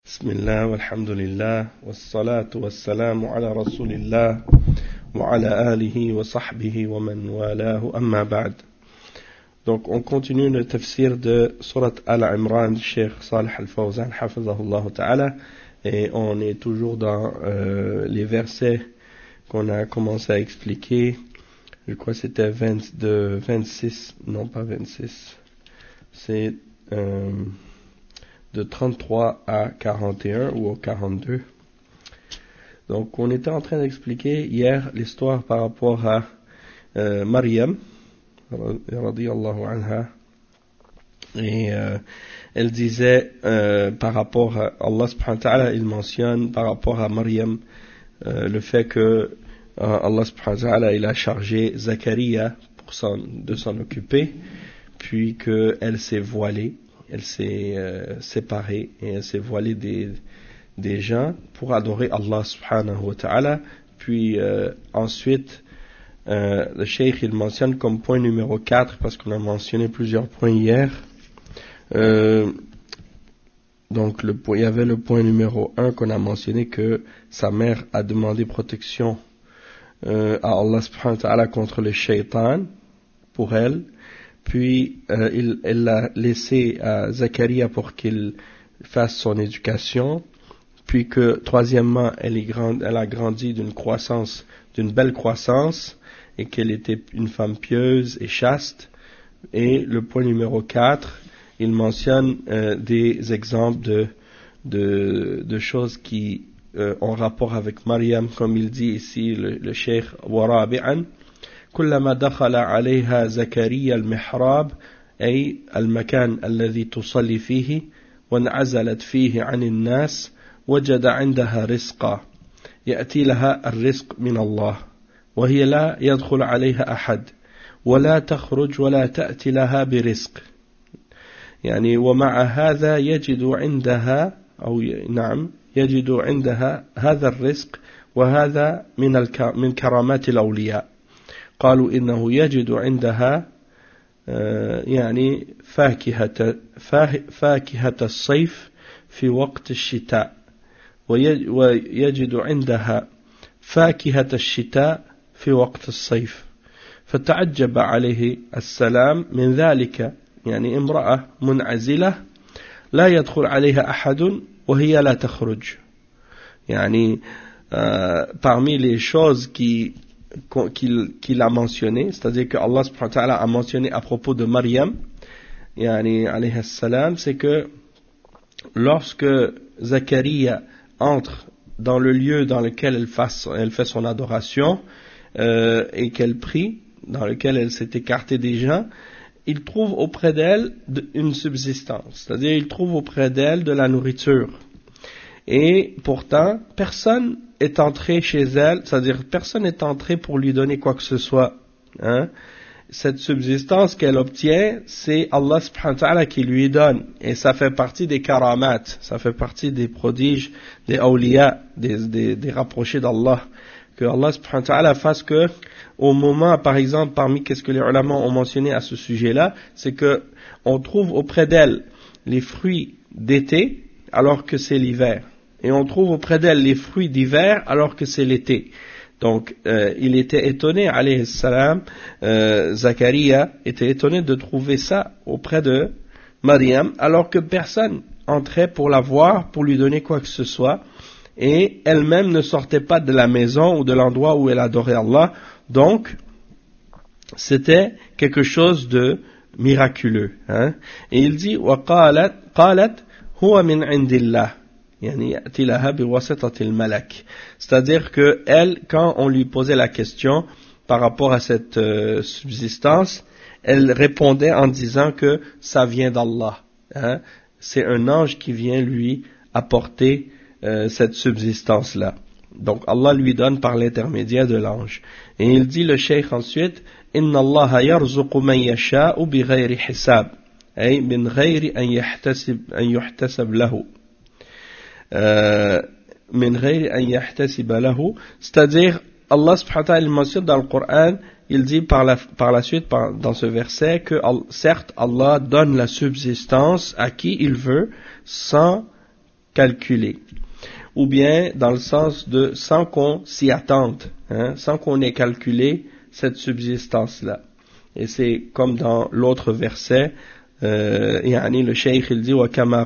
Bismillah, walhamdulillah, wassalatu wassalamu ala rasulillah, wa ala alihi wa sahbihi wa man walahu, amma ba'd. Donc on continue le tafsir de Surat Al-Imran du Cheikh Salih Al-Fawzan, hafizahullah ta'ala, et on est toujours dans les versets qu'on a commencé à expliquer. Je crois que c'était 26, non pas 26, c'est de 33 à 41 ou au 42. Donc on était en train d'expliquer hier l'histoire par rapport à Maryam radiyallahu anha, et elle disait par rapport à Allah subhanahu wa ta'ala, il mentionne par rapport à Maryam le fait que Allah subhanahu wa ta'ala il a chargé Zacharia de s'en occuper, puis qu'elle s'est voilée, elle s'est séparée et elle s'est voilée des gens pour adorer Allah subhanahu wa ta'ala. Puis ensuite le cheikh il mentionne comme point numéro 4, parce qu'on a mentionné plusieurs points hier, donc il y avait le point numéro 1 qu'on a mentionné, que sa mère a demandé protection à Allah subhanahu wa ta'ala contre le shaitan pour elle. Puis elle l'a laissé à Zacharia pour qu'il fasse son éducation, puis que troisièmement elle a grandi d'une belle croissance, et qu'elle était une femme pieuse et chaste. Et le point numéro 4, il mentionne des exemples de choses qui ont rapport avec Maryam, comme il dit ici le cheikh warabi'an. كلما دخل عليها زكريا المحراب أي المكان الذي تصلي فيه وانعزلت فيه عن الناس وجد عندها رزقا يأتي لها الرزق من الله وهي لا يدخل عليها أحد ولا تخرج ولا تأتي لها برزق، يعني ومع هذا يجد عندها هذا الرزق، وهذا من كرامات الأولياء. قالوا إنه يجد عندها يعني فاكهة الصيف في وقت الشتاء، ويجد عندها فاكهة الشتاء في وقت الصيف، فتعجب عليه السلام من ذلك، يعني امرأة منعزلة لا يدخل عليها أحد وهي لا تخرج. يعني parmi les choses qu'il a mentionné, c'est-à-dire que Allah subhanahu wa ta'ala a mentionné à propos de Maryam, yani alayhi salam, c'est que lorsque Zacharia entre dans le lieu dans lequel elle fait son adoration et qu'elle prie, dans lequel elle s'est écartée des gens, il trouve auprès d'elle une subsistance, c'est-à-dire il trouve auprès d'elle de la nourriture. Et pourtant, personne est entré chez elle, c'est-à-dire personne n'est entré pour lui donner quoi que ce soit. Cette subsistance qu'elle obtient, c'est Allah subhanahu wa ta'ala qui lui donne. Et ça fait partie des karamat, ça fait partie des prodiges, des awliya, des rapprochés d'Allah. Que Allah subhanahu wa ta'ala fasse que, au moment, par exemple, parmi qu'est-ce que les ulama ont mentionné à ce sujet-là, c'est que on trouve auprès d'elle les fruits d'été alors que c'est l'hiver. Et on trouve auprès d'elle les fruits d'hiver alors que c'est l'été. Donc, il était étonné, alayhi salam, Zacharia était étonné de trouver ça auprès de Maryam, alors que personne entrait pour la voir, pour lui donner quoi que ce soit, et elle-même ne sortait pas de la maison ou de l'endroit où elle adorait Allah. Donc, c'était quelque chose de miraculeux. Et il dit, وَقَالَتْ هُوَ مِنْ عِنْدِ اللَّهِ. C'est-à-dire que elle, quand on lui posait la question par rapport à cette subsistance, elle répondait en disant que ça vient d'Allah. C'est un ange qui vient lui apporter cette subsistance-là. Donc Allah lui donne par l'intermédiaire de l'ange. Et il dit le cheikh ensuite, إِنَّ اللَّهَ يَرْزُقُ مَنْ يَشَاءُ بِغَيْرِ حِسَابٍ أي من غير أن يحتسب له. C'est-à-dire Allah subhanahu wa ta'ala mentionne dans le Coran, il dit par la suite dans ce verset que certes Allah donne la subsistance à qui il veut sans calculé, ou bien dans le sens de sans qu'on s'y attende, sans qu'on ait calculé cette subsistance-là. Et c'est comme dans l'autre verset, le cheikh il dit وكما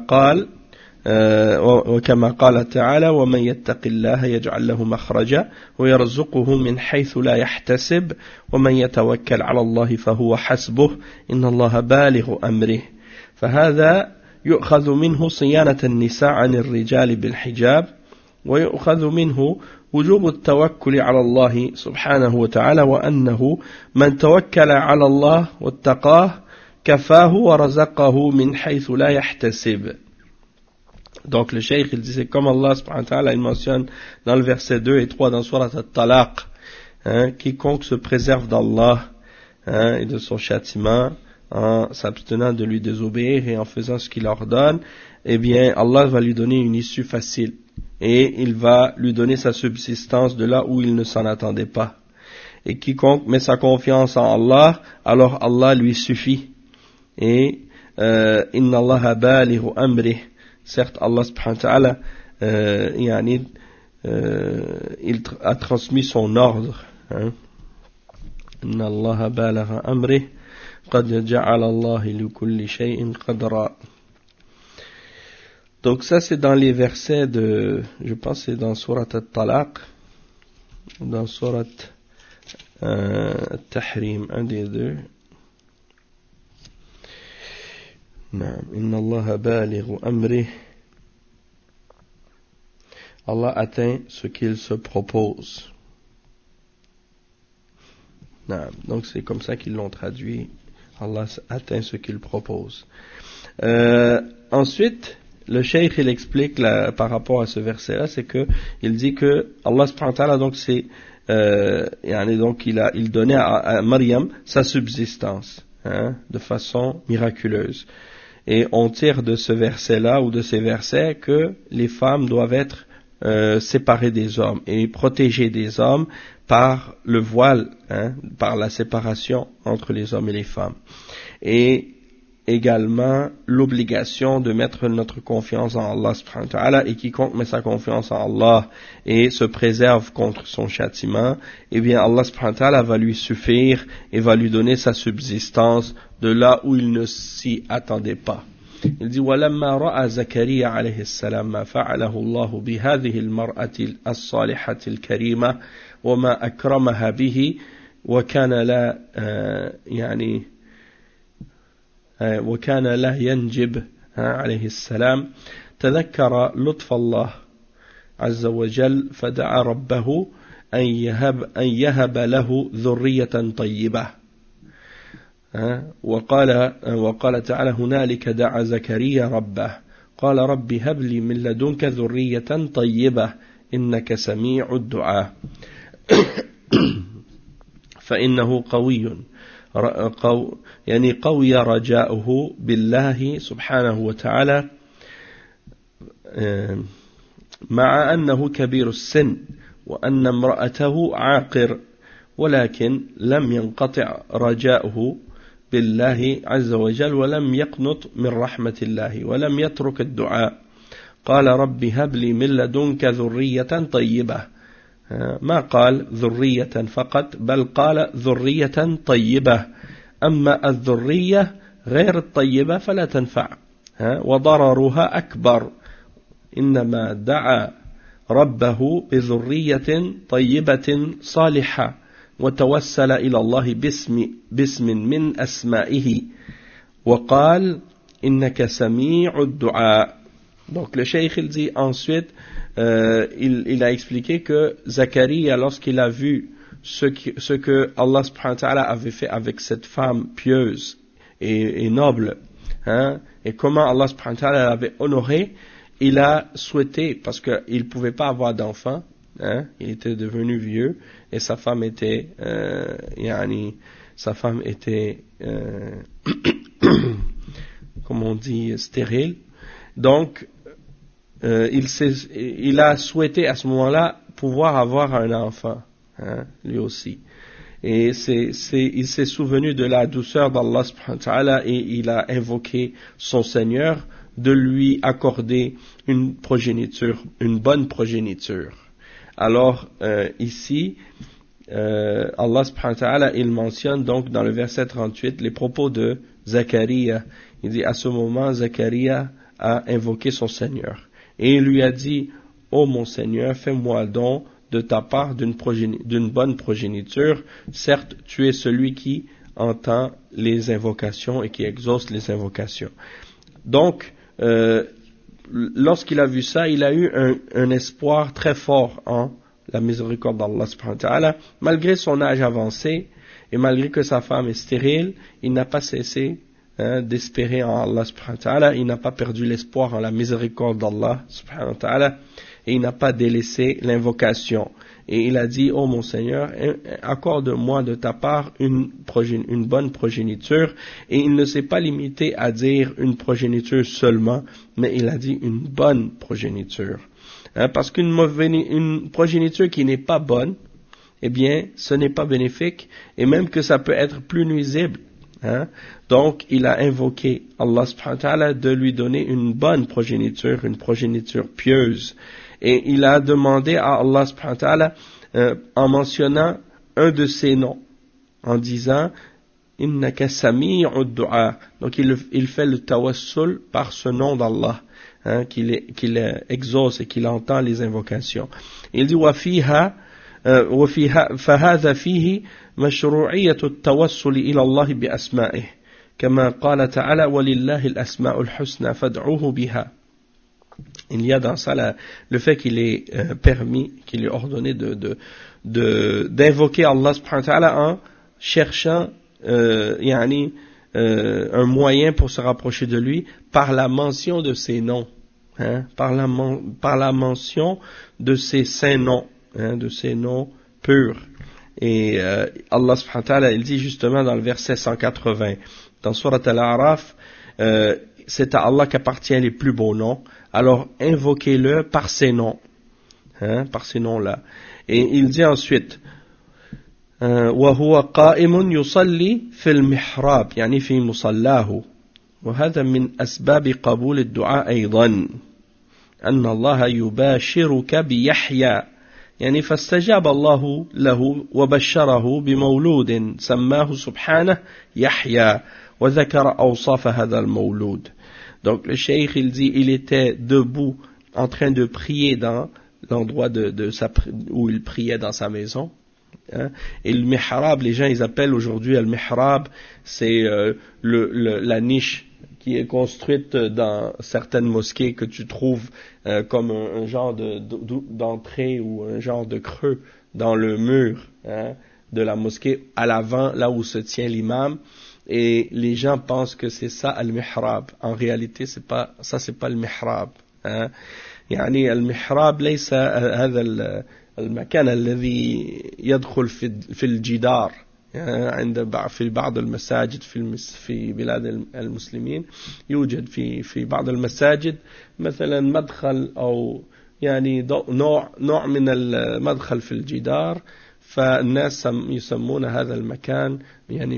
قال تعالى ومن يتق الله يجعل له مخرجا ويرزقه من حيث لا يحتسب ومن يتوكل على الله فهو حسبه إن الله بالغ أمره. فهذا يؤخذ منه صيانة النساء عن الرجال بالحجاب، ويؤخذ منه وجوب التوكل على الله سبحانه وتعالى، وأنه من توكل على الله واتقاه كفاه ورزقه من حيث لا يحتسب. Donc le cheikh il dit c'est comme Allah subhanahu wa ta'ala il mentionne dans le verset 2 et 3 dans Surat At-Talaq, quiconque se préserve d'Allah et de son châtiment en s'abstenant de lui désobéir et en faisant ce qu'il ordonne, eh bien Allah va lui donner une issue facile et il va lui donner sa subsistance de là où il ne s'en attendait pas. Et quiconque met sa confiance en Allah, alors Allah lui suffit. Et inna Allah balighu amrih. Certes, Allah subhanahu wa ta'ala, il a transmis son ordre. Inna Allah balagha amrih, qad ja'ala Allah li kulli shay'in qadra. Donc ça c'est dans les versets de, je pense c'est dans Surat At-Talaq, dans Surat At-Tahrim, un des deux. Inna Allah balighu amrih. Allah atteint ce qu'il se propose. Donc c'est comme ça qu'ils l'ont traduit. Allah atteint ce qu'il propose. Ensuite, le cheikh il explique par rapport à ce verset-là, c'est que il dit que Allah subhanahu wa ta'ala donc c'est donc il donnait à Maryam sa subsistance de façon miraculeuse. Et on tire de ce verset-là ou de ces versets que les femmes doivent être séparées des hommes et protégées des hommes par le voile, par la séparation entre les hommes et les femmes. Et également l'obligation de mettre notre confiance en Allah subhanahu wa ta'ala, et quiconque met sa confiance en Allah et se préserve contre son châtiment, eh bien Allah subhanahu wa ta'ala va lui suffire et va lui donner sa subsistance de là où il ne s'y attendait pas. Il dit وَلَمَّا رَأَى زَكَرِيَّا عَلَيْهِ السَّلَامَ مَا فَعَلَهُ اللَّهُ بِهَذِهِ الْمَرْأَةِ الصَّالِحَةِ الْكَرِيمَةِ وَمَا أَكْرَمَهَا بِهِ وكان لا ينجب عليه السلام تذكر لطف الله عز وجل فدعا ربه أن يهب له ذرية طيبة. وقال تعالى هنالك دعا زكريا ربه قال رب هب لي من لدنك ذرية طيبة إنك سميع الدعاء. فإنه قوي رجاؤه بالله سبحانه وتعالى مع أنه كبير السن وأن امرأته عاقر، ولكن لم ينقطع رجاؤه بالله عز وجل ولم يقنط من رحمة الله ولم يترك الدعاء. قال رب هب لي من لدنك ذرية طيبة، ما قال ذرية فقط بل قال ذرية طيبة. أما الذرية غير الطيبة فلا تنفع وضررها أكبر، إنما دعا ربه بذرية طيبة صالحة وتوسل إلى الله باسم من أسمائه وقال إنك سميع الدعاء. Donc le cheikh il dit ensuite, il a expliqué que Zacharia, lorsqu'il a vu ce que Allah subhanahu wa ta'ala avait fait avec cette femme pieuse et noble, et comment Allah subhanahu wa ta'ala l'avait honoré, il a souhaité, parce qu'il ne pouvait pas avoir d'enfant, il était devenu vieux, et sa femme était comme on dit, stérile. Donc il a souhaité à ce moment-là pouvoir avoir un enfant, lui aussi. Et il s'est souvenu de la douceur d'Allah subhanahu wa ta'ala et il a invoqué son Seigneur de lui accorder une bonne progéniture. Alors ici, Allah subhanahu wa ta'ala, il mentionne donc dans le verset 38 les propos de Zacharia. Il dit, à ce moment, Zacharia a invoqué son Seigneur. Et il lui a dit, ô mon Seigneur, fais-moi don de ta part d'une bonne progéniture. Certes, tu es celui qui entend les invocations et qui exauce les invocations. Donc, lorsqu'il a vu ça, il a eu un espoir très fort en la miséricorde d'Allah subhanahu wa ta'ala. Malgré son âge avancé et malgré que sa femme est stérile, il n'a pas cessé d'espérer en Allah subhanahu wa ta'ala. Il n'a pas perdu l'espoir en la miséricorde d'Allah subhanahu wa ta'ala et il n'a pas délaissé l'invocation. Et il a dit, ô mon Seigneur, accorde-moi de ta part une bonne progéniture. Et il ne s'est pas limité à dire une progéniture seulement, mais il a dit une bonne progéniture. Parce qu'une progéniture qui n'est pas bonne, eh bien, ce n'est pas bénéfique, et même que ça peut être plus nuisible. Donc, il a invoqué Allah subhanahu wa ta'ala de lui donner une bonne progéniture, une progéniture pieuse. Et il a demandé à Allah subhanahu wa ta'ala, en mentionnant un de ses noms, en disant Innaka sami'ud du'a. Donc il fait le tawassul par ce nom d'Allah, qu'il exauce et qu'il entend les invocations. Il dit فهذا فيه مشروعية التوسل إلى الله بأسمائه كما قال تعالى ولله الأسماء الحسنى فادعوه بها. Il y a dans ça le fait qu'il est permis, qu'il est ordonné d'invoquer Allah subhanahu wa ta'ala en cherchant un moyen pour se rapprocher de lui par la mention de ses noms, par la mention de ses saints noms, de ses noms purs. Et Allah subhanahu wa ta'ala, il dit justement dans le verset 180 dans Surat Al-A'raf, c'est à Allah qu'appartient les plus beaux noms, alors invoquez-le par ces noms, par ces noms-là. Et il dit ensuite وهو قائم يصلي في المحراب يعني في مصلاه وهذا من أسباب قبول الدعاء أيضا أن الله يباشرك بيحيى يعني فاستجاب الله له وبشره بمولود سماه سبحانه يحيى وذكر أوصاف هذا المولود. Donc le cheikh il dit il était debout en train de prier dans l'endroit où il priait dans sa maison. Et le mihrab, les gens ils appellent aujourd'hui le mihrab, c'est la niche qui est construite dans certaines mosquées que tu trouves comme un genre d'entrée ou un genre de creux dans le mur de la mosquée à l'avant, là où se tient l'imam. Et les gens pensent que c'est ça al-mihrab. En réalité, c'est pas le mihrab. يعني المحراب ليس هذا المكان الذي يدخل في الجدار في بعض المساجد في بلاد المسلمين يوجد في بعض المساجد مثلا مدخل أو يعني نوع من المدخل في الجدار فالناس يسمون هذا المكان يعني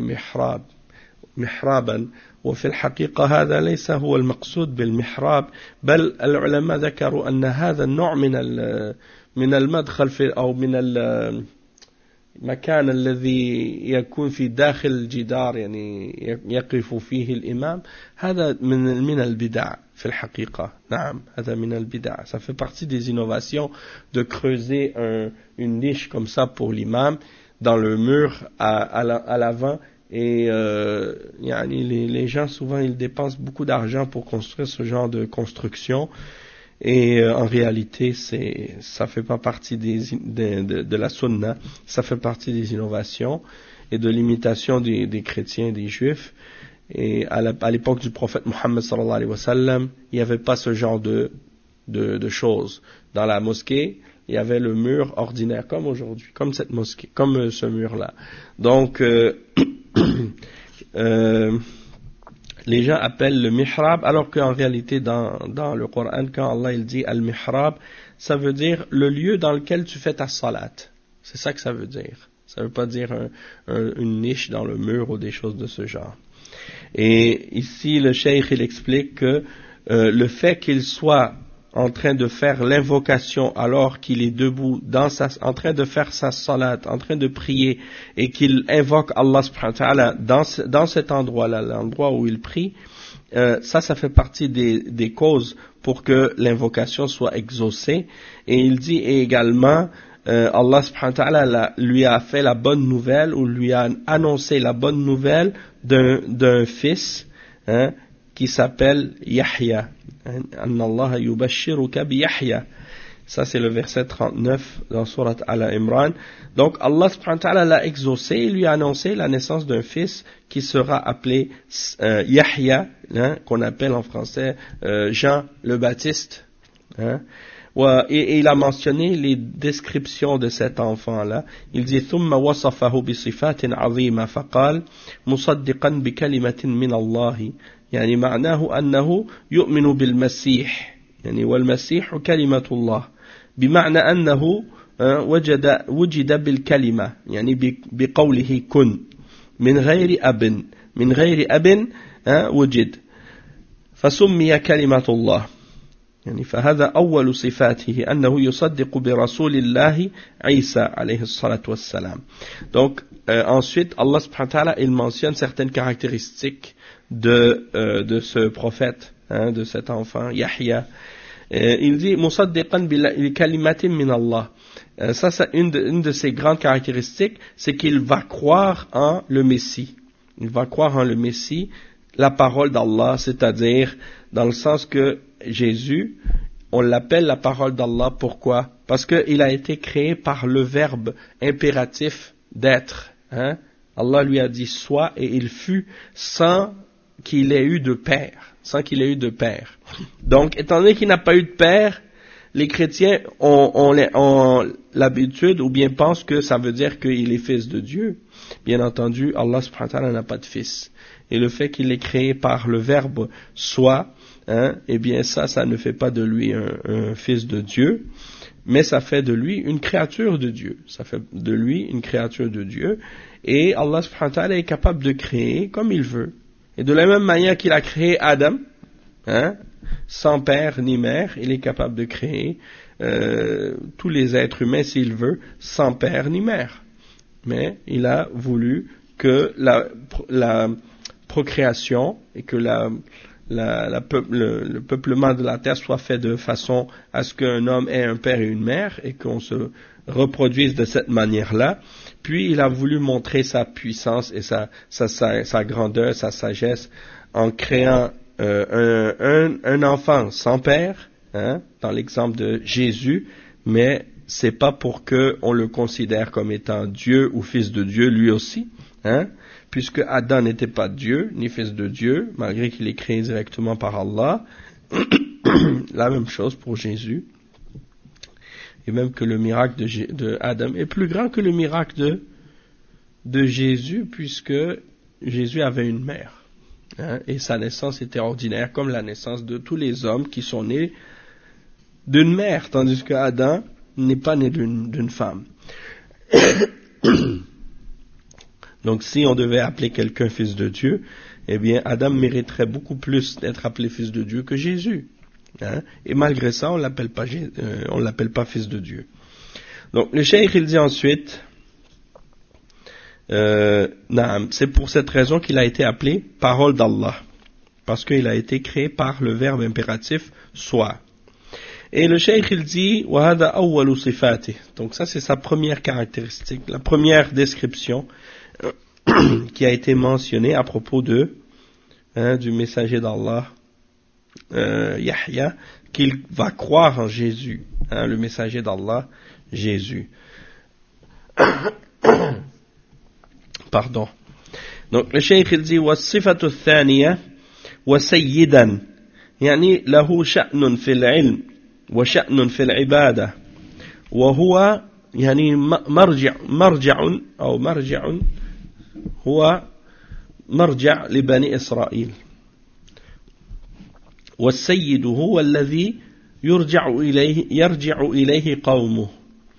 محرابا وفي الحقيقة هذا ليس هو المقصود بالمحراب بل العلماء ذكروا أن هذا النوع من المدخل أو من المكان الذي يكون في داخل الجدار يعني يقف فيه الإمام هذا من البدع في الحقيقة. نعم هذا من البدع. Ça fait partie des innovations de creuser une niche comme ça pour l'imam dans le mur à l'avant. Et les gens souvent ils dépensent beaucoup d'argent pour construire ce genre de construction et en réalité ça fait pas partie de la sunna, ça fait partie des innovations et de l'imitation des chrétiens, des juifs. Et à l'époque du prophète Mohammed sallallahu alayhi wa sallam, il n'y avait pas ce genre de choses. Dans la mosquée, il y avait le mur ordinaire comme aujourd'hui, comme cette mosquée, comme ce mur-là. Donc les gens appellent le mihrab alors qu'en réalité dans le Coran quand Allah il dit al-mihrab ça veut dire le lieu dans lequel tu fais ta salat, c'est ça que ça veut dire, ça veut pas dire une niche dans le mur ou des choses de ce genre. Et ici le cheikh il explique que le fait qu'il soit en train de faire l'invocation alors qu'il est debout en train de faire sa salat, en train de prier, et qu'il invoque Allah subhanahu wa ta'ala dans cet endroit-là, l'endroit où il prie, ça fait partie des causes pour que l'invocation soit exaucée. Et il dit également, Allah subhanahu wa ta'ala lui a fait la bonne nouvelle, ou lui a annoncé la bonne nouvelle d'un fils, qui s'appelle Yahya. Anna Allah yubashiruka bi Yahya. Ça c'est le verset 39 dans Surat Al-Imran. Donc Allah subhanahu wa ta'ala l'a exaucé et lui a annoncé la naissance d'un fils qui sera appelé Yahya, qu'on appelle en français Jean le Baptiste. Et il a mentionné les descriptions de cet enfant-là. Il dit ثم وصفه بصفات عظيمة فقال مصدقا بكلمة من الله يعني معناه أنه يؤمن بالمسيح يعني والمسيح كلمة الله بمعنى أنه وجد بالكلمة يعني بقوله كن من غير أب وجد فسمي كلمة الله يعني فهذا أول صفاته أنه يصدق برسول الله عيسى عليه الصلاة والسلام. Donc ensuite Allah subhanahu wa ta'ala il mentionne certaines caractéristiques de ce prophète, de cet enfant Yahya. Il dit musaddiqan bi kalimatin min Allah. Ça c'est une de ses grandes caractéristiques, c'est qu'il va croire en le Messie. Il va croire en le Messie, la parole d'Allah, c'est-à-dire dans le sens que Jésus, on l'appelle la parole d'Allah. Pourquoi? Parce qu'il a été créé par le verbe impératif d'être. Allah lui a dit sois et il fut sans qu'il ait eu de père. Donc, étant donné qu'il n'a pas eu de père, les chrétiens ont l'habitude ou bien pensent que ça veut dire qu'il est fils de Dieu. Bien entendu, Allah subhanahu wa ta'ala n'a pas de fils. Et le fait qu'il est créé par le verbe soit, eh bien ça ne fait pas de lui un fils de Dieu, mais ça fait de lui une créature de Dieu. Et Allah subhanahu wa ta'ala est capable de créer comme il veut. Et de la même manière qu'il a créé Adam, sans père ni mère, il est capable de créer tous les êtres humains s'il veut, sans père ni mère. Mais il a voulu que la procréation et que le peuplement de la terre soit fait de façon à ce qu'un homme ait un père et une mère et qu'on se reproduise de cette manière-là. Puis il a voulu montrer sa puissance et sa grandeur, sa sagesse en créant un enfant sans père, dans l'exemple de Jésus, mais c'est pas pour que on le considère comme étant Dieu ou fils de Dieu lui aussi, puisque Adam n'était pas Dieu ni fils de Dieu, malgré qu'il est créé directement par Allah. La même chose pour Jésus. Et même que le miracle de Adam est plus grand que le miracle de Jésus, puisque Jésus avait une mère. Et sa naissance était ordinaire, comme la naissance de tous les hommes qui sont nés d'une mère, tandis que Adam n'est pas né d'une femme. Donc si on devait appeler quelqu'un fils de Dieu, eh bien Adam mériterait beaucoup plus d'être appelé fils de Dieu que Jésus. Et malgré ça, on l'appelle pas fils de Dieu. Donc le cheikh il dit ensuite, c'est pour cette raison qu'il a été appelé parole d'Allah, parce qu'il a été créé par le verbe impératif soit. Et le cheikh il dit وَهَذَا أَوَّلُ صِفَاتِهِ. Donc ça c'est sa première caractéristique, la première description qui a été mentionnée à propos du messager d'Allah Yahya, qu'il va croire en Jésus, le messager d'Allah Jésus. Pardon. Donc le cheikh il dit والصفة الثانية وسيدا يعني له شأن في العلم وشأن في العبادة وهو يعني مرجع هو مرجع لبني إسرائيل. والسيد هو الذي يرجع إليه قومه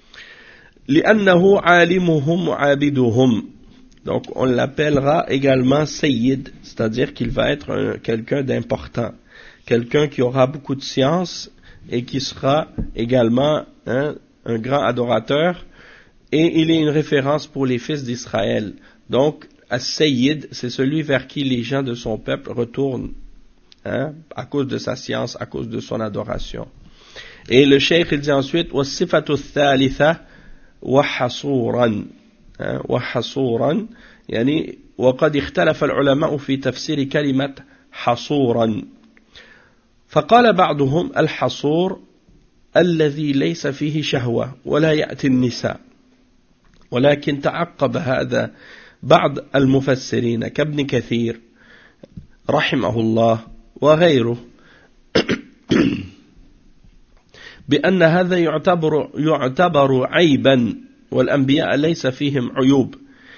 لأنه عالمهم وعابدهم. Donc on l'appellera également Sayyid, c'est-à-dire qu'il va être quelqu'un d'important, quelqu'un qui aura beaucoup de science et qui sera également un grand adorateur, et il est une référence pour les fils d'Israël. Donc, As-Sayyid, c'est celui vers qui les gens de son peuple retournent, à cause de sa science, à cause de son adoration. Et le cheikh il dit ensuite وَالصِّفَةُ الثَّالِثَةُ وَحَصُورًا وَحَصُورًا يعني وقد اختلف العلماء في تفسير كلمة حصورا فقال بعضهم الحصور الذي ليس فيه شهوة ولا يأتي النساء ولكن تعقب هذا بعض المفسرين كابن كثير رحمه الله وغيره بأن هذا يعتبر عيبا والأنبياء ليس فيهم عيوب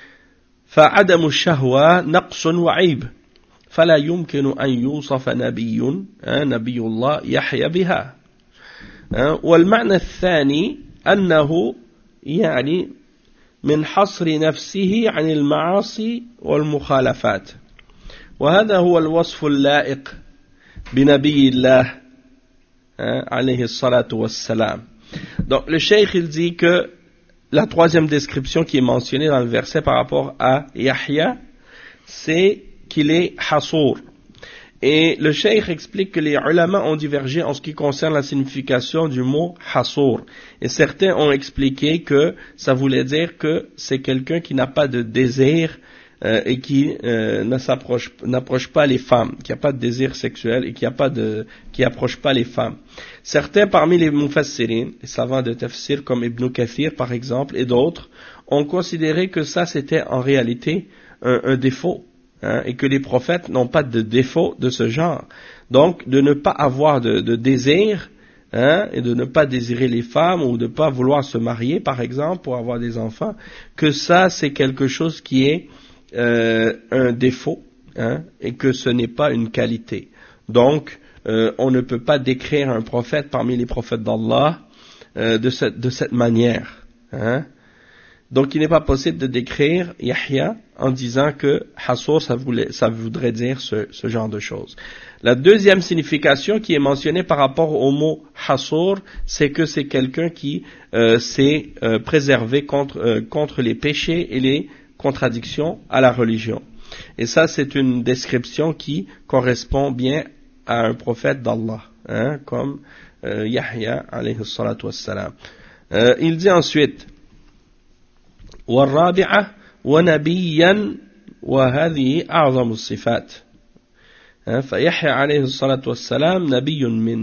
فعدم الشهوة نقص وعيب فلا يمكن أن يوصف نبي الله يحيى بها والمعنى الثاني أنه يعني من حصر نفسه عن المعاصي والمخالفات وهذا هو الوصف اللائق بنبي الله alayhi salatu wassalam. Donc le cheikh il dit que la troisième description qui est mentionnée dans le verset par rapport à Yahya, c'est qu'il est hasour. Et le cheikh explique que les ulama ont divergé en ce qui concerne la signification du mot hasour. Et certains ont expliqué que ça voulait dire que c'est quelqu'un qui n'a pas de désir et qui n'approche pas les femmes, qui n'a pas de désir sexuel et qui approche pas les femmes. Certains parmi les mufassirin, les savants de tafsir comme Ibn Kathir par exemple et d'autres, ont considéré que ça c'était en réalité un défaut, et que les prophètes n'ont pas de défaut de ce genre. Donc de ne pas avoir de désir, et de ne pas désirer les femmes ou de ne pas vouloir se marier par exemple pour avoir des enfants, que ça c'est quelque chose qui est un défaut, et que ce n'est pas une qualité. Donc, on ne peut pas décrire un prophète parmi les prophètes d'Allah de cette manière. Donc, il n'est pas possible de décrire Yahya en disant que Hasour, ça voudrait dire ce genre de choses. La deuxième signification qui est mentionnée par rapport au mot Hasour, c'est que c'est quelqu'un qui s'est préservé contre les péchés et les contradiction à la religion. Et ça, c'est une description qui correspond bien à un prophète d'Allah, comme Yahya, alayhi salatu wassalam. Il dit ensuite, وَالرَّابِعَةُ وَنَبِيًّا وَهَذِهِ أَعْظَمُ الصِّفَاتِ فيحيى عليه الصلاة والسلام نبي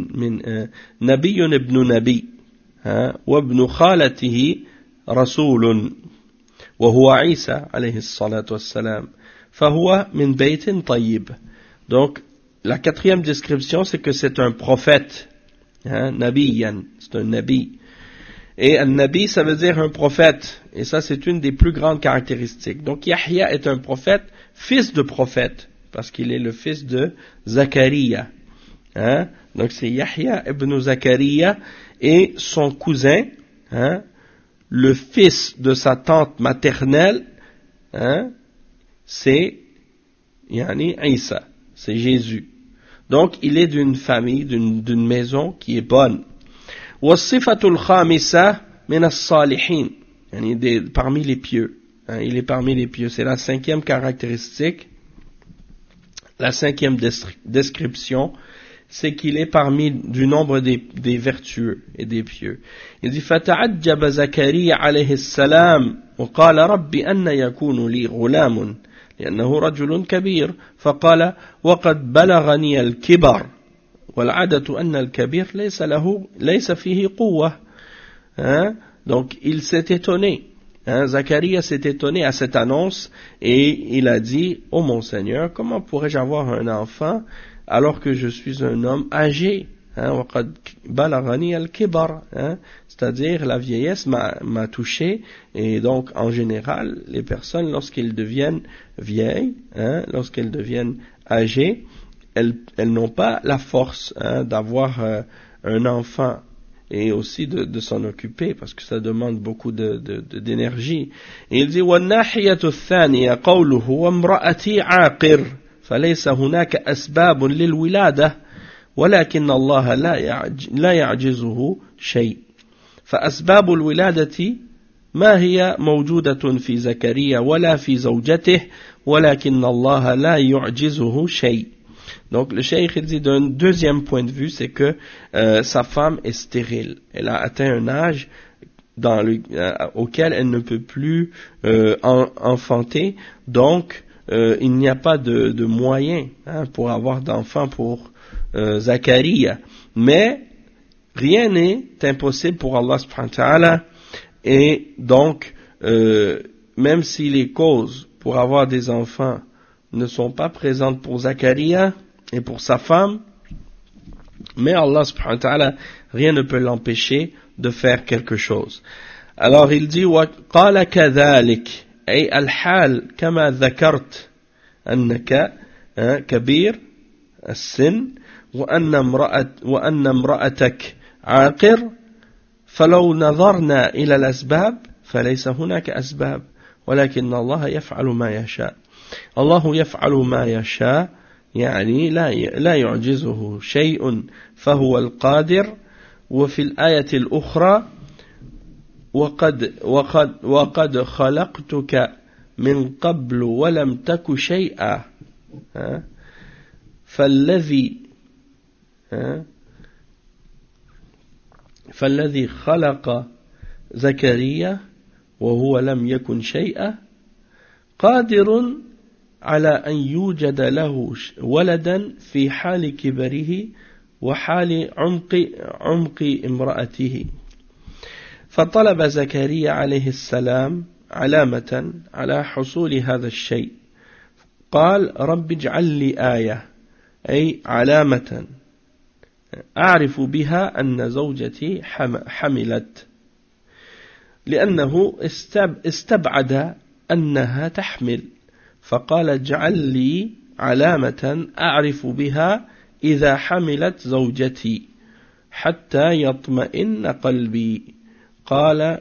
نبي ابن نبي وابن خالته رسول وهو عيسى عليه الصلاة والسلام فهو من بيت طيب. Donc la quatrième description c'est que c'est un prophète, nabiyan, c'est un nabi, et un nabi ça veut dire un prophète, et ça c'est une des plus grandes caractéristiques. Donc Yahya est un prophète, fils de prophète, parce qu'il est le fils de Zachariah, donc c'est Yahya ibn Zachariah, et son cousin, le fils de sa tante maternelle, c'est Isa, c'est Jésus. Donc il est d'une famille, d'une maison qui est bonne. وَالصِّفَةُ الْخَامِسَةُ مِنَ الصَّالِحِينَ, parmi les pieux. Il est parmi les pieux. C'est la cinquième caractéristique, la cinquième description, c'est qu'il est parmi du nombre des vertueux et des pieux. Il dit فَتَعَجَّبَ زَكَرِيَّ عَلَيْهِ السَّلَامُ وَقَالَ رَبِّ أَنَّ يَكُونُ لِي غُلَامٌ لأنه رجل كبير فقال وقد بلغني الكبر والعادة أن الكبير ليس فيه قوة. Donc il s'est étonné, Zacharie s'est étonné à cette annonce et il a dit, oh mon Seigneur, comment pourrais-je avoir un enfant alors que je suis un homme âgé, وقد بلغني الكبر, c'est-à-dire la vieillesse m'a touché. Et donc en général les personnes lorsqu'elles deviennent vieilles, lorsqu'elles deviennent âgées, elles n'ont pas la force d'avoir un enfant et aussi de s'en occuper parce que ça demande beaucoup d'énergie. Et il dit والناحية الثانية قوله وامرأتي عاقر فليس هناك أسباب للولادة ولكن الله لا يعجزه شيء. فأسباب الولادة ما هي موجودة في زكريا ولا في زوجته ولكن الله لا يعجزه شيء. Donc le cheikh dit d'un deuxième point de vue, c'est que sa femme est stérile. Elle a atteint un âge auquel elle ne peut plus enfanter. Donc il n'y a pas de moyen pour avoir d'enfant pour Zacharia. Mais rien n'est impossible pour Allah subhanahu wa ta'ala. Et donc, même si les causes pour avoir des enfants ne sont pas présentes pour Zacharia et pour sa femme, mais Allah subhanahu wa ta'ala, rien ne peut l'empêcher de faire quelque chose. Alors il dit, وَقَالَ كَذَلِكَ أي الحال كما ذكرت أنك كبير السن وأن امرأتك عاقر فلو نظرنا إلى الأسباب فليس هناك أسباب ولكن الله يفعل ما يشاء. الله يفعل ما يشاء يعني لا يعجزه شيء فهو القادر. وفي الآية الأخرى وقد خلقتك من قبل ولم تك شيئا فالذي خلق زكريا وهو لم يكن شيئا قادر على أن يوجد له ولدا في حال كبره وحال عمق امرأته. فطلب زكريا عليه السلام علامة على حصول هذا الشيء. قال رب اجعل لي آية أي علامة أعرف بها أن زوجتي حملت، لأنه استبعد أنها تحمل، فقال اجعل لي علامة أعرف بها إذا حملت زوجتي حتى يطمئن قلبي. قال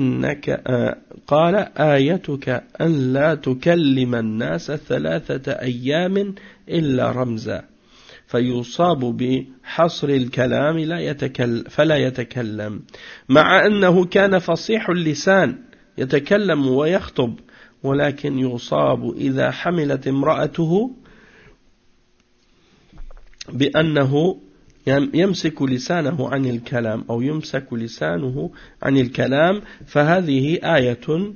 آيتك أن لا تكلم الناس 3 أيام إلا رمزا، فيصاب بحصر الكلام فلا يتكلم، مع أنه كان فصيح اللسان يتكلم ويخطب، ولكن يصاب إذا حملت امرأته بأنه يمسك لسانه عن الكلام أو يمسك لسانه عن الكلام، فهذه آية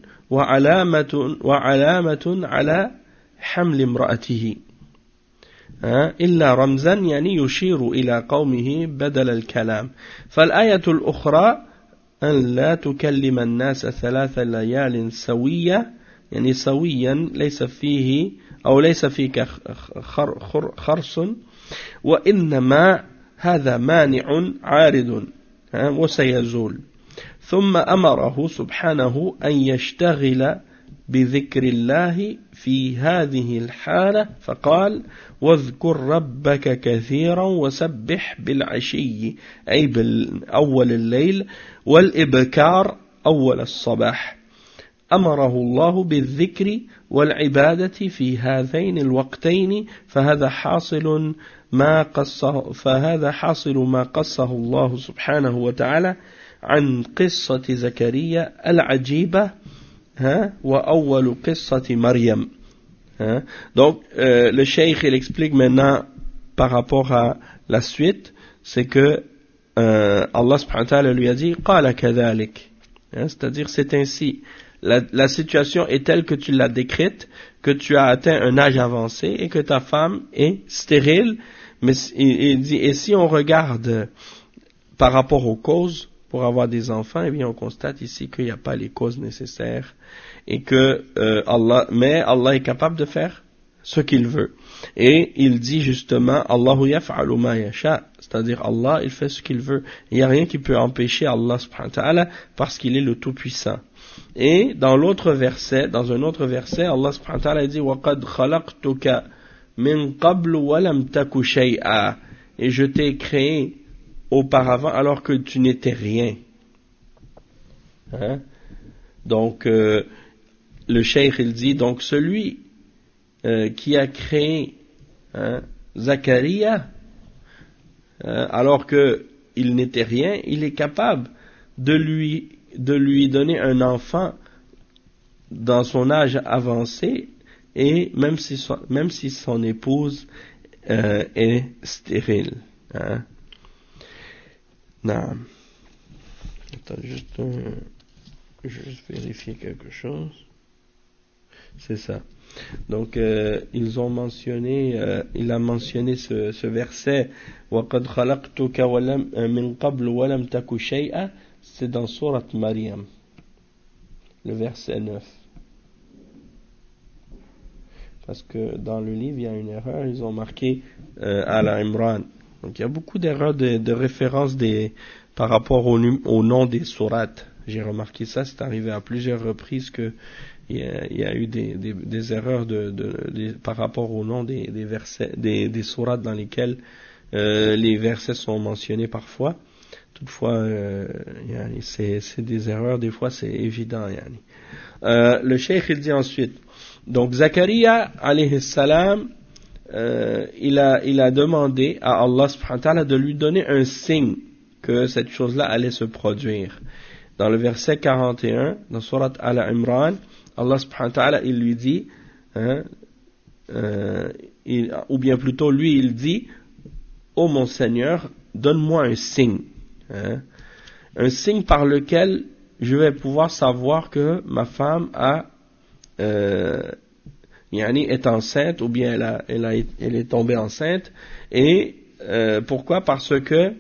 وعلامة على حمل امرأته. إلا رمزا يعني يشير إلى قومه بدل الكلام. فالآية الأخرى أن لا تكلم الناس 3 ليال سوية، يعني سويا ليس فيه أو ليس فيك خرص، وإنما هذا مانع عارض وسيزول. ثم أمره سبحانه أن يشتغل بذكر الله في هذه الحالة، فقال واذكر ربك كثيرا وسبح بالعشي أي بالأول الليل والإبكار أول الصباح. أمره الله بالذكر والعبادة في هذين الوقتين، فهذا حاصل ما قصه الله سبحانه وتعالى عن قصة زكريا العجيبة وأول قصة مريم. Donc le cheikh il explique maintenant par rapport à la suite, c'est que Allah subhanahu wa ta'ala lui a dit qala kadhalik, c'est-à-dire c'est ainsi. La situation est telle que tu l'as décrite, que tu as atteint un âge avancé et que ta femme est stérile. Mais il dit, et si on regarde par rapport aux causes pour avoir des enfants, eh bien on constate ici qu'il n'y a pas les causes nécessaires et que Allah est capable de faire ce qu'il veut. Et il dit justement Allahu yaf'alu ma yasha, c'est-à-dire Allah il fait ce qu'il veut. Il n'y a rien qui peut empêcher Allah subhanahu wa ta'ala parce qu'il est le tout-puissant. Et dans un autre verset, Allah subhanahu wa ta'ala dit وَقَدْ خَلَقْتُكَ مِنْ قَبْلُ وَلَمْ تَكُ شَيْئًا, et je t'ai créé auparavant alors que tu n'étais rien. Donc le cheikh il dit donc celui qui a créé Zacharia, alors que il n'était rien, il est capable de lui donner un enfant dans son âge avancé, et même si son épouse est stérile. Hein. Non. Attends, juste vérifier quelque chose. C'est ça. Donc, il a mentionné ce verset وَقَدْ خَلَقْتُكَ مِنْ قَبْلُ وَلَمْ تَكُ شَيْئًا, c'est dans sourate Maryam, le verset 9. Parce que dans le livre, il y a une erreur, ils ont marqué Al-Imran. Donc, il y a beaucoup d'erreurs de référence par rapport au nom des sourates. J'ai remarqué ça, c'est arrivé à plusieurs reprises que il y a eu des erreurs par rapport au nom des versets, des sourates dans lesquelles les versets sont mentionnés parfois. Toutefois, c'est des erreurs, des fois c'est évident. Le cheikh il dit ensuite, donc Zakaria alayhi salam, il a demandé à Allah subhanahu wa ta'ala de lui donner un signe que cette chose-là allait se produire. Dans le verset 41, dans sourate Al-Imran, Allah subhanahu wa ta'ala, il lui dit, ou bien plutôt lui, il dit, ô mon Seigneur, donne-moi un signe. Un signe par lequel je vais pouvoir savoir que ma femme est enceinte, ou bien elle est tombée enceinte. Et pourquoi? Parce que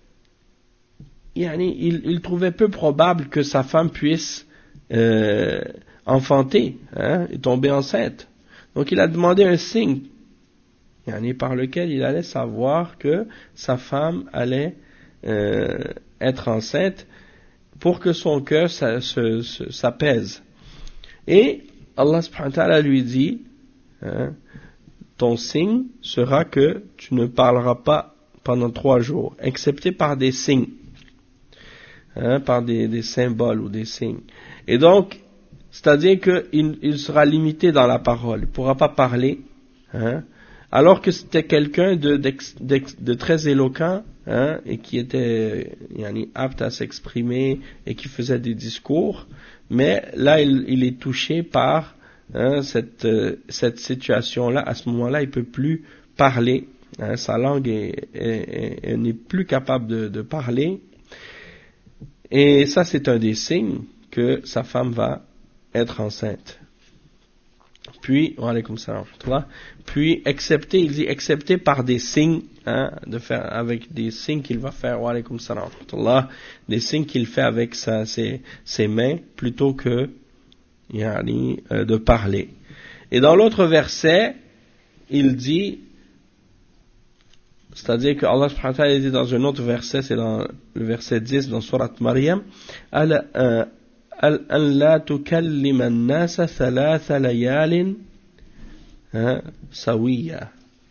il trouvait peu probable que sa femme puisse enfanter, et tomber enceinte. Donc il a demandé un signe, par lequel il allait savoir que sa femme allait être enceinte, pour que son cœur s'apaise. Et Allah subhanahu wa ta'ala lui dit, ton signe sera que tu ne parleras pas pendant 3 jours, excepté par des signes, par des symboles ou des signes. Et donc, c'est-à-dire qu'il sera limité dans la parole, il ne pourra pas parler, alors que c'était quelqu'un de très éloquent, et qui était apte à s'exprimer et qui faisait des discours, mais là il est touché par cette situation-là. À ce moment-là, il peut plus parler, sa langue n'est plus capable de parler, et ça c'est un des signes que sa femme va être enceinte. Puis, il dit excepté par des signes, de faire avec des signes qu'il va faire, des signes qu'il fait avec ses mains, plutôt que de parler. Et dans l'autre verset, il dit, c'est-à-dire que Allah subhanahu wa ta'ala dit dans un autre verset, c'est dans le verset 10 dans sourate Maryam, أن لا تكلم الناس 3 ليال سويا.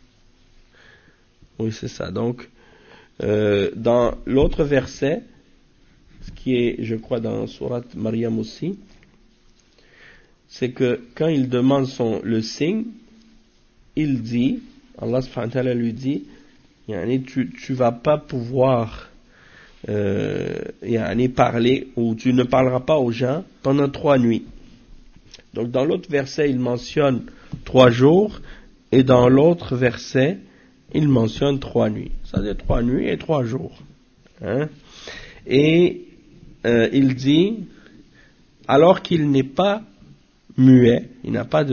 Oui, c'est ça. Donc, dans l'autre verset, ce qui est, je crois, dans sourate Maryam aussi, c'est que quand il demande le signe, il dit, Allah subhanahu wa ta'ala lui dit, tu vas pas pouvoir parler, ou tu ne parleras pas aux gens pendant 3 nuits. Donc dans l'autre verset il mentionne 3 jours, et dans l'autre verset il mentionne 3 nuits. C'est-à-dire 3 nuits et 3 jours. Et il dit, alors qu'il n'est pas muet, il n'a pas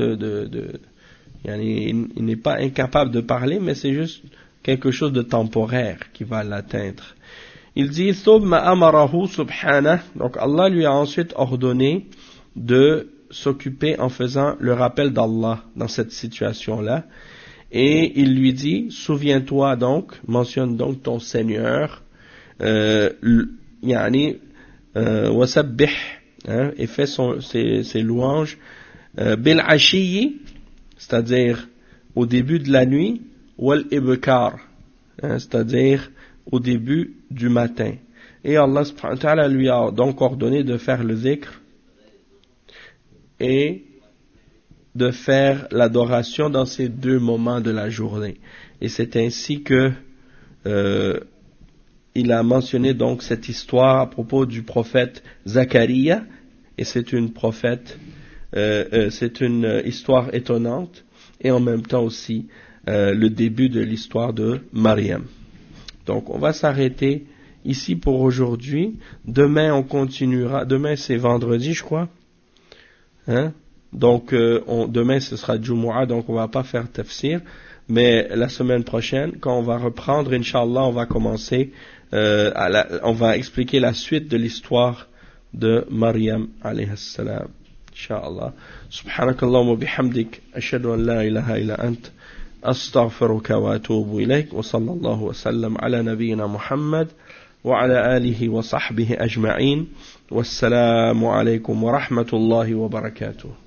il n'est pas incapable de parler, mais c'est juste quelque chose de temporaire qui va l'atteindre. Il dit, ثُمَّ أَمَرَهُ سُبْحَانَهُ, donc Allah lui a ensuite ordonné de s'occuper en faisant le rappel d'Allah dans cette situation-là. Et il lui dit, souviens-toi donc, mentionne donc ton Seigneur, وَسَبِّحْ, et fais ses louanges, بِالْعَشِيِّ, c'est-à-dire au début de la nuit, وَالْإِبْكَارِ, c'est-à-dire au début du matin. Et Allah subhanahu wa ta'ala lui a donc ordonné de faire le dhikr et de faire l'adoration dans ces 2 moments de la journée. Et c'est ainsi que il a mentionné donc cette histoire à propos du prophète Zacharia, et c'est une histoire étonnante, et en même temps aussi le début de l'histoire de Mariam. Donc on va s'arrêter ici pour aujourd'hui. Demain on continuera. Demain c'est vendredi, je crois. Hein? Donc demain ce sera Jumu'ah, donc on va pas faire tafsir. Mais la semaine prochaine, quand on va reprendre, Inch'Allah, on va commencer, on va expliquer la suite de l'histoire de Maryam alayhi salam. Inch'Allah. Subhanakallahumma bihamdik, ashhadu an la ilaha illa ant, astaghfiruka wa atubu ilayk, wa sallallahu wa sallam ala nabiyyina Muhammad, wa ala alihi wa sahbihi ajma'in, wassalamu alaykum wa rahmatullahi wa barakatuh.